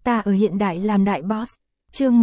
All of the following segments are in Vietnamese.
Ta ở hiện đại làm đại boss. Chương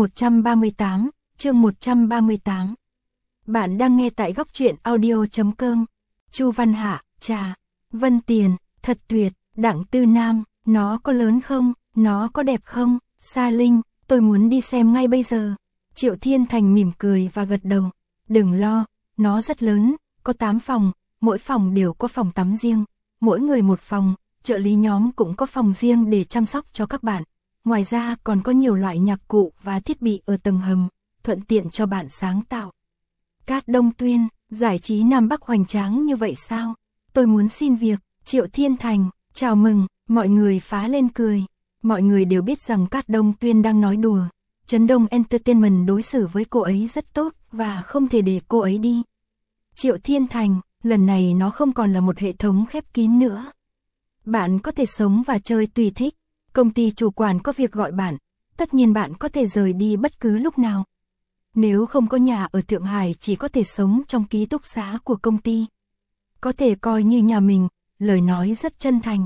138, chương 138. Bạn đang nghe tại góc truyện audio.com. Chu Văn Hạ, Trà, Vân Tiền, thật tuyệt. Đặng Tư Nam, nó có lớn không, nó có đẹp không? Sa Linh, tôi muốn đi xem ngay bây giờ. Triệu Thiên Thành mỉm cười và gật đầu. Đừng lo, nó rất lớn, có 8 phòng, mỗi phòng đều có phòng tắm riêng, mỗi người một phòng, trợ lý nhóm cũng có phòng riêng để chăm sóc cho các bạn. Ngoài ra còn có nhiều loại nhạc cụ và thiết bị ở tầng hầm, thuận tiện cho bạn sáng tạo. Cát Đông Tuyên, giải trí Nam Bắc hoành tráng như vậy sao? Tôi muốn xin việc. Triệu Thiên Thành, chào mừng, mọi người phá lên cười. Mọi người đều biết rằng Cát Đông Tuyên đang nói đùa. Trấn Đông Entertainment đối xử với cô ấy rất tốt và không thể để cô ấy đi. Triệu Thiên Thành, lần này nó không còn là một hệ thống khép kín nữa. Bạn có thể sống và chơi tùy thích. Công ty chủ quản có việc gọi bạn, tất nhiên bạn có thể rời đi bất cứ lúc nào. Nếu không có nhà ở Thượng Hải chỉ có thể sống trong ký túc xá của công ty. Có thể coi như nhà mình, lời nói rất chân thành.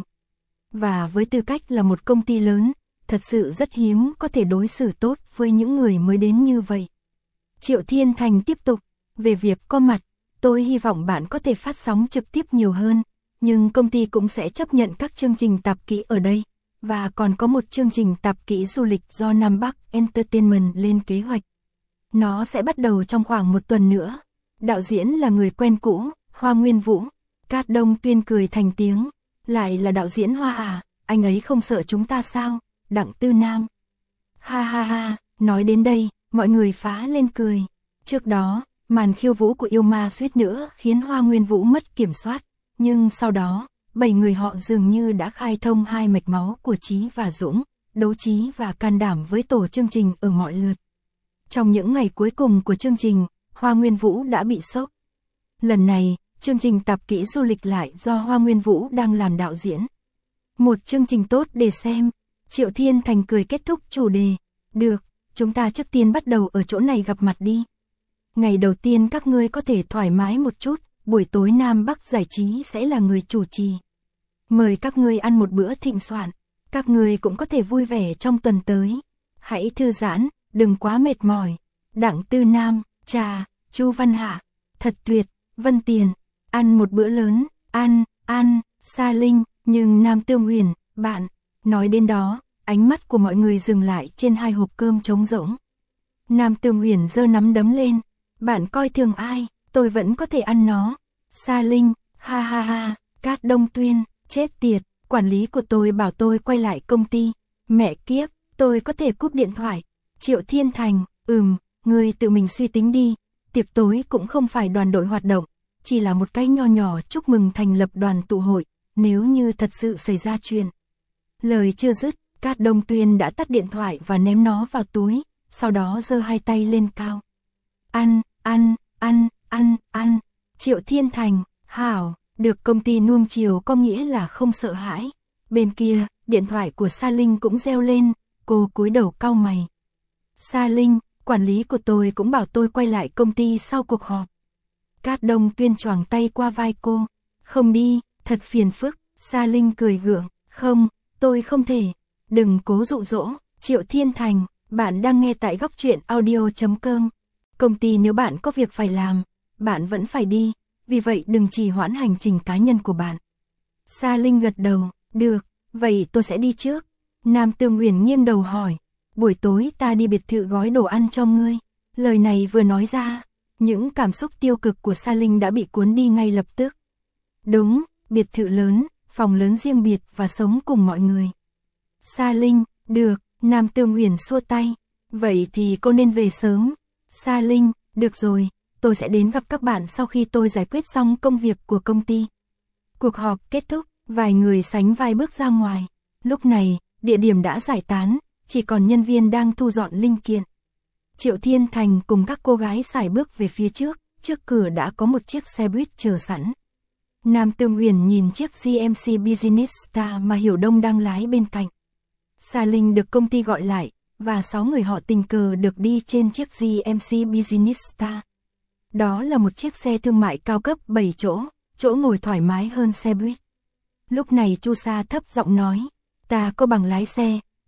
Và với tư cách là một công ty lớn, thật sự rất hiếm có thể đối xử tốt với những người mới đến như vậy. Triệu Thiên Thành tiếp tục, về việc có mặt, tôi hy vọng bạn có thể phát sóng trực tiếp nhiều hơn, nhưng công ty cũng sẽ chấp nhận các chương trình tạp kỹ ở đây. Và còn có một chương trình tạp kỹ du lịch do Nam Bắc Entertainment lên kế hoạch. Nó sẽ bắt đầu trong khoảng 1 tuần nữa. Đạo diễn là người quen cũ, Hoa Nguyên Vũ. Cát Đông Tuyên cười thành tiếng. Lại là đạo diễn Hoa à, anh ấy không sợ chúng ta sao? Đặng Tư Nam. Ha ha ha, nói đến đây, mọi người phá lên cười. Trước đó, màn khiêu vũ của yêu ma suýt nữa khiến Hoa Nguyên Vũ mất kiểm soát. Nhưng sau đó, 7 người họ dường như đã khai thông hai mạch máu của Chí và Dũng, đấu trí và can đảm với tổ chương trình ở mọi lượt. Trong những ngày cuối cùng của chương trình, Hoa Nguyên Vũ đã bị sốc. Lần này, chương trình tạp kỹ du lịch lại do Hoa Nguyên Vũ đang làm đạo diễn. Một chương trình tốt để xem. Triệu Thiên Thành cười kết thúc chủ đề. Được, chúng ta trước tiên bắt đầu ở chỗ này gặp mặt đi. Ngày đầu tiên các ngươi có thể thoải mái một chút. Buổi tối Nam Bắc giải trí sẽ là người chủ trì. Mời các ngươi ăn một bữa thịnh soạn. Các ngươi cũng có thể vui vẻ trong tuần tới. Hãy thư giãn, đừng quá mệt mỏi. Đặng Tư Nam, Trà, Chu Văn Hạ, thật tuyệt. Vân Tiền, ăn một bữa lớn. Ăn, Sa Linh, nhưng Nam Tương Huyền, bạn. Nói đến đó, ánh mắt của mọi người dừng lại trên 2 hộp cơm trống rỗng. Nam Tương Huyền giơ nắm đấm lên. Bạn coi thường ai? Tôi vẫn có thể ăn nó. Sa Linh, ha ha ha. Cát Đông Tuyên, chết tiệt, quản lý của tôi bảo tôi quay lại công ty. Mẹ kiếp, tôi có thể cúp điện thoại. Triệu Thiên Thành, ngươi tự mình suy tính đi. Tiệc tối cũng không phải đoàn đội hoạt động, chỉ là một cái nho nhỏ chúc mừng thành lập đoàn tụ hội, nếu như thật sự xảy ra chuyện. Lời chưa dứt, Cát Đông Tuyên đã tắt điện thoại và ném nó vào túi, sau đó giơ 2 tay lên cao. Ăn. Triệu Thiên Thành, hảo, được công ty nuông chiều có nghĩa là không sợ hãi. Bên kia, điện thoại của Sa Linh cũng reo lên, cô cúi đầu cau mày. Sa Linh, quản lý của tôi cũng bảo tôi quay lại công ty sau cuộc họp. Cát Đông Tuyên choàng tay qua vai cô. Không đi, thật phiền phức. Sa Linh cười gượng, không, tôi không thể. Đừng cố dụ dỗ. Triệu Thiên Thành, bạn đang nghe tại góc truyện audio.com. Công ty nếu bạn có việc phải làm, bạn vẫn phải đi, vì vậy đừng trì hoãn hành trình cá nhân của bạn. Sa Linh gật đầu, được, vậy tôi sẽ đi trước. Nam Tương Huyền nghiêng đầu hỏi, buổi tối ta đi biệt thự gói đồ ăn cho ngươi. Lời này vừa nói ra, những cảm xúc tiêu cực của Sa Linh đã bị cuốn đi ngay lập tức. Đúng, biệt thự lớn, phòng lớn riêng biệt và sống cùng mọi người. Sa Linh, được, Nam Tương Huyền xua tay, vậy thì cô nên về sớm. Sa Linh, được rồi, tôi sẽ đến gặp các bạn sau khi tôi giải quyết xong công việc của công ty. Cuộc họp kết thúc, vài người sánh vai bước ra ngoài. Lúc này, địa điểm đã giải tán, chỉ còn nhân viên đang thu dọn linh kiện. Triệu Thiên Thành cùng các cô gái sải bước về phía trước cửa đã có một chiếc xe buýt chờ sẵn. Nam Tương Huyền nhìn chiếc GMC Business Star mà Hiểu Đông đang lái bên cạnh. Sa Linh được công ty gọi lại, và 6 người họ tình cờ được đi trên chiếc GMC Business Star. Đó là một chiếc xe thương mại cao cấp 7 chỗ ngồi thoải mái hơn xe buýt. Lúc này Chu Sa thấp giọng nói, ta có bằng lái xe,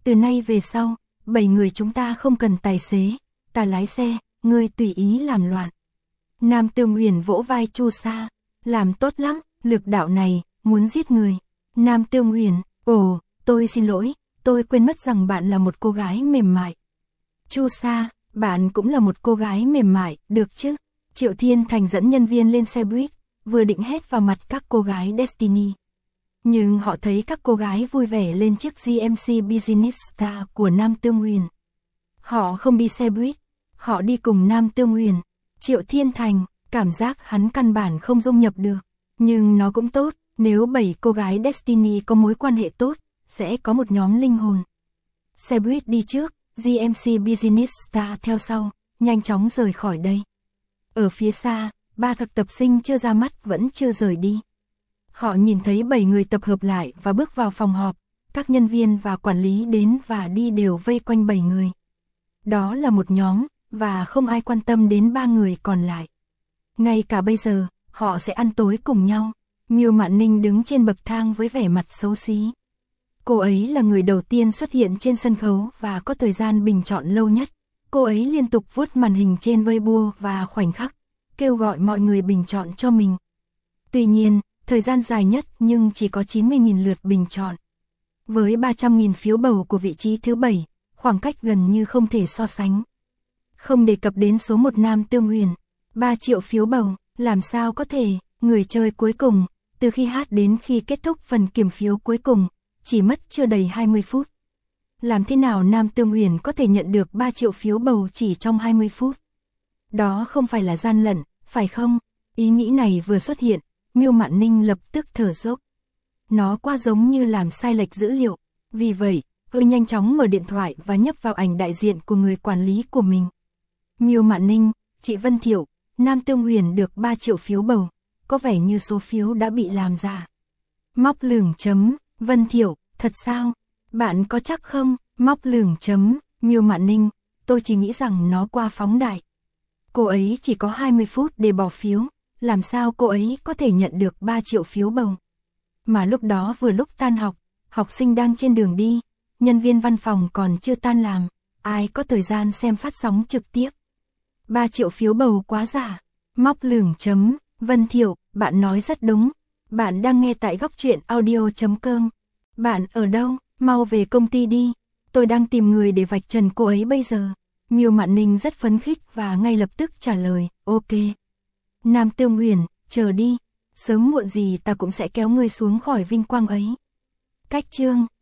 Từ nay về sau, 7 người chúng ta không cần tài xế, ta lái xe, ngươi tùy ý làm loạn. Nam Tương Uyển vỗ vai Chu Sa, làm tốt lắm, lực đạo này, muốn giết người. Nam Tương Uyển, ồ, tôi xin lỗi, tôi quên mất rằng bạn là một cô gái mềm mại. Chu Sa, bạn cũng là một cô gái mềm mại, được chứ? Triệu Thiên Thành dẫn nhân viên lên xe buýt, vừa định hét vào mặt các cô gái Destiny. Nhưng họ thấy các cô gái vui vẻ lên chiếc GMC Business Star của Nam Tương Uyển. Họ không đi xe buýt, họ đi cùng Nam Tương Uyển. Triệu Thiên Thành, cảm giác hắn căn bản không dung nhập được. Nhưng nó cũng tốt, nếu 7 cô gái Destiny có mối quan hệ tốt, sẽ có một nhóm linh hồn. Xe buýt đi trước, GMC Business Star theo sau, nhanh chóng rời khỏi đây. Ở phía xa, 3 thực tập sinh chưa ra mắt vẫn chưa rời đi. Họ nhìn thấy 7 người tập hợp lại và bước vào phòng họp, các nhân viên và quản lý đến và đi đều vây quanh 7 người. Đó là một nhóm, và không ai quan tâm đến 3 người còn lại. Ngay cả bây giờ, họ sẽ ăn tối cùng nhau. Miêu Mạn Ninh đứng trên bậc thang với vẻ mặt xấu xí. Cô ấy là người đầu tiên xuất hiện trên sân khấu và có thời gian bình chọn lâu nhất. Cô ấy liên tục vuốt màn hình trên Weibo và khoảnh khắc, kêu gọi mọi người bình chọn cho mình. Tuy nhiên, thời gian dài nhất nhưng chỉ có 90.000 lượt bình chọn. Với 300.000 phiếu bầu của vị trí thứ 7, khoảng cách gần như không thể so sánh. Không đề cập đến số 1 Nam Tương Uyển, 3 triệu phiếu bầu, làm sao có thể, người chơi cuối cùng, từ khi hát đến khi kết thúc phần kiểm phiếu cuối cùng, chỉ mất chưa đầy 20 phút. Làm thế nào Nam Tương Uyển có thể nhận được 3 triệu phiếu bầu chỉ trong 20 phút? Đó không phải là gian lận, phải không? Ý nghĩ này vừa xuất hiện, Miêu Mạn Ninh lập tức thở dốc. Nó quá giống như làm sai lệch dữ liệu, vì vậy, cô nhanh chóng mở điện thoại và nhấp vào ảnh đại diện của người quản lý của mình. Miêu Mạn Ninh, chị Vân Thiệu, Nam Tương Uyển được 3 triệu phiếu bầu, có vẻ như số phiếu đã bị làm giả. Móc lửng chấm, Vân Thiệu, thật sao? Bạn có chắc không? Móc lửng chấm, Miêu Mạn Ninh, tôi chỉ nghĩ rằng nó qua phóng đại. Cô ấy chỉ có 20 phút để bỏ phiếu, làm sao cô ấy có thể nhận được 3 triệu phiếu bầu? Mà lúc đó vừa lúc tan học, học sinh đang trên đường đi, nhân viên văn phòng còn chưa tan làm, ai có thời gian xem phát sóng trực tiếp. 3 triệu phiếu bầu quá giả. Móc lửng chấm, Vân Thiệu, bạn nói rất đúng. Bạn đang nghe tại góc truyện audio.com. Bạn ở đâu? Mau về công ty đi. Tôi đang tìm người để vạch trần cô ấy bây giờ. Miêu Mạn Ninh rất phấn khích và ngay lập tức trả lời, ok. Nam Tương Uyển, chờ đi. Sớm muộn gì ta cũng sẽ kéo ngươi xuống khỏi vinh quang ấy. Cách chương